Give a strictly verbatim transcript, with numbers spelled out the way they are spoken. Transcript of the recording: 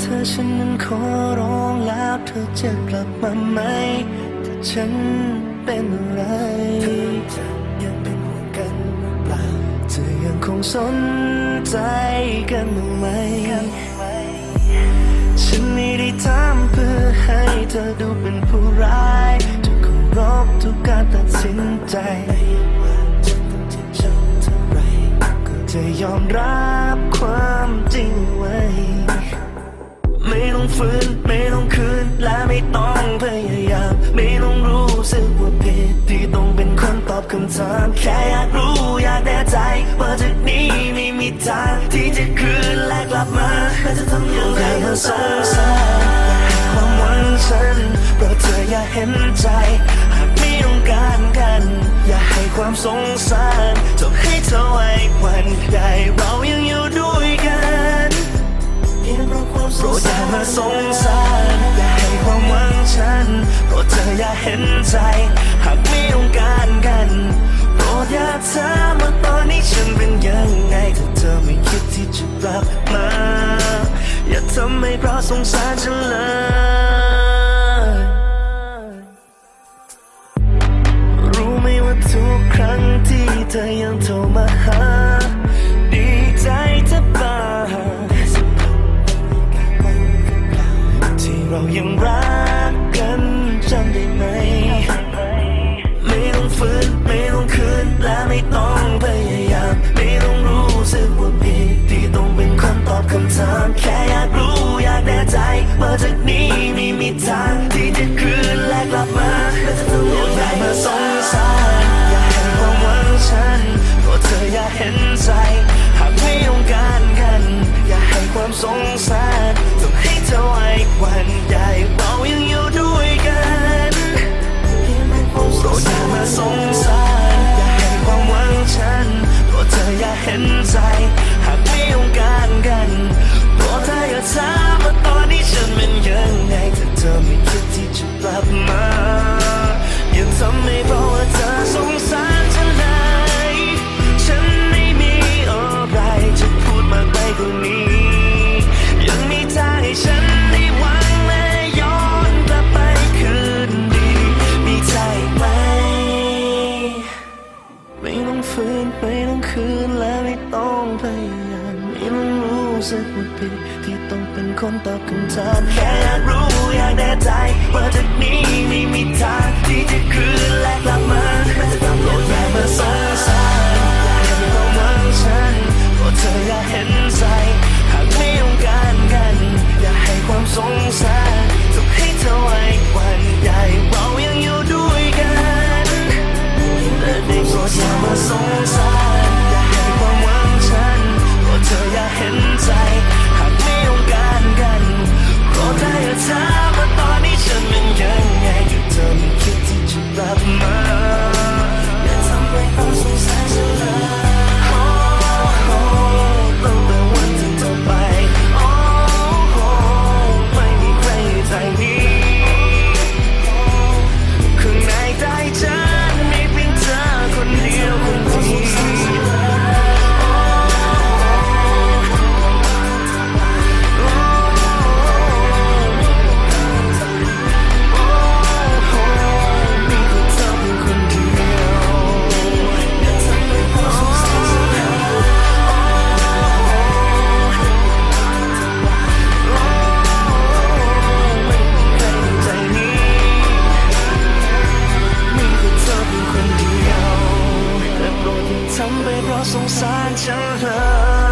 อฉันนั้นขอร้องแล้วเธอจะกลับมาไหมถ้าฉันเป็นอะไรเธอจะยังเป็นห่วงกันหรือเปล่าเธอยังคงสนใจกันไหมฉันไม่ได้ทำเพื่อให้เธอดูเป็นผู้ร้ายจะเคารพทุกการตัดสินใจจะยอมรับความจริงไว้ไม่ต้องฝืนไม่ต้องคืนและไม่ต้องพยายามไม่ต้องรู้สึกว่าผิดที่ต้องเป็นคนตอบคำถามแค่อยากรู้อยากแน่ใจว่าจากนี้ไม่มีทางที่จะคืนและกลับมาและจะทำยังไงมาสงสารความหวังฉันเพราะเธออย่าเห็นใจหากไม่ต้องการกันอย่าให้ความสงสารจบให้เธอไว้วันใหญ่เรายังอยู่ด้วยกันโปรดอย่ามาสงสารอย่าให้ความหวังฉันโปรดเธออย่าเห็นใจหากไม่ต้องการกันโปรดอย่าถามว่าตอนนี้ฉันเป็นยังไงถ้าเธอไม่คิดที่จะกลับมาอย่าทำให้เพราะสงสารฉันเลยรู้ไหมว่าทุกครั้งที่เธอยังโทรมาหาดีใจแทบบ้าเรายังรักกันจำได้ไหมไม่ต้องฝืนไม่ต้องคืนและไม่ต้องพยายามไม่ต้องรู้สึกว่าผิดที่ต้องเป็นคนตอบคำถามแค่อยากรู้อยากแน่ใจว่าจากนี้ไม่มีทางที่จะคืนและกลับมาและจะทำยังไงมาสงสารอย่าให้ความหวังฉันโปรดเธออย่าเห็นใจหากไม่ต้องการกันอย่าให้ความสงสารต้องให้เธอไว้วันใหญ่เรายังอยู่ด้วยกันโปรดอย่ามาสงสารอย่าให้ความหวังฉันโปรดเธออย่าเห็นใจหากไม่ต้องการกันโปรดเธออย่าถามว่าตอนนี้ฉันเป็นยังไงถ้าเธอไม่คิดที่จะกลับมาอย่าทำให้เพราะว่าเธอสงสารฉันเลยฉันไม่มีอะไรจะพูดมากไปกว่านี้ยังมีทางให้ฉันได้หวังและย้อนกลับไปคืนดีมีใจไหมไม่ต้องฝืนไม่ต้องคืนและไม่ต้องพยายามไม่ต้องรู้สึกว่าผิดที่ต้องเป็นคนตอบคำถามแค่อยากรู้อยากแน่ใจว่าจากนี้ไม่มีทางที่จะคืนและกลับมาจะทำโปรดอย่ามาสงสารอย่าให้ความหวังฉันโปรดเธออย่าเห็นใจหากไม่ต้องการกันอย่าให้ความสงสารต้องให้เธอไว้วันใหญ่เรายังอยู่ด้วยกันและได้โปรดอย่ามาสงสารอย่าให้ความหวังฉันโปรดเธออย่าเห็นใจหากไม่ต้องการกันโปรดเธออย่าถามว่าตอนนี้ฉันเป็นยังไงถ้าเธอไม่คิดที่จะกลับมาอย่าทำให้เขาสงสารฉันเลยตั้งแต่วันที่เธอไปโอ้โหไม่มีใครใจนี้ข้างในใจฉันมีเพียงเธอคนเดียวคนเดียวทำไปเพราะสงสารฉันเลย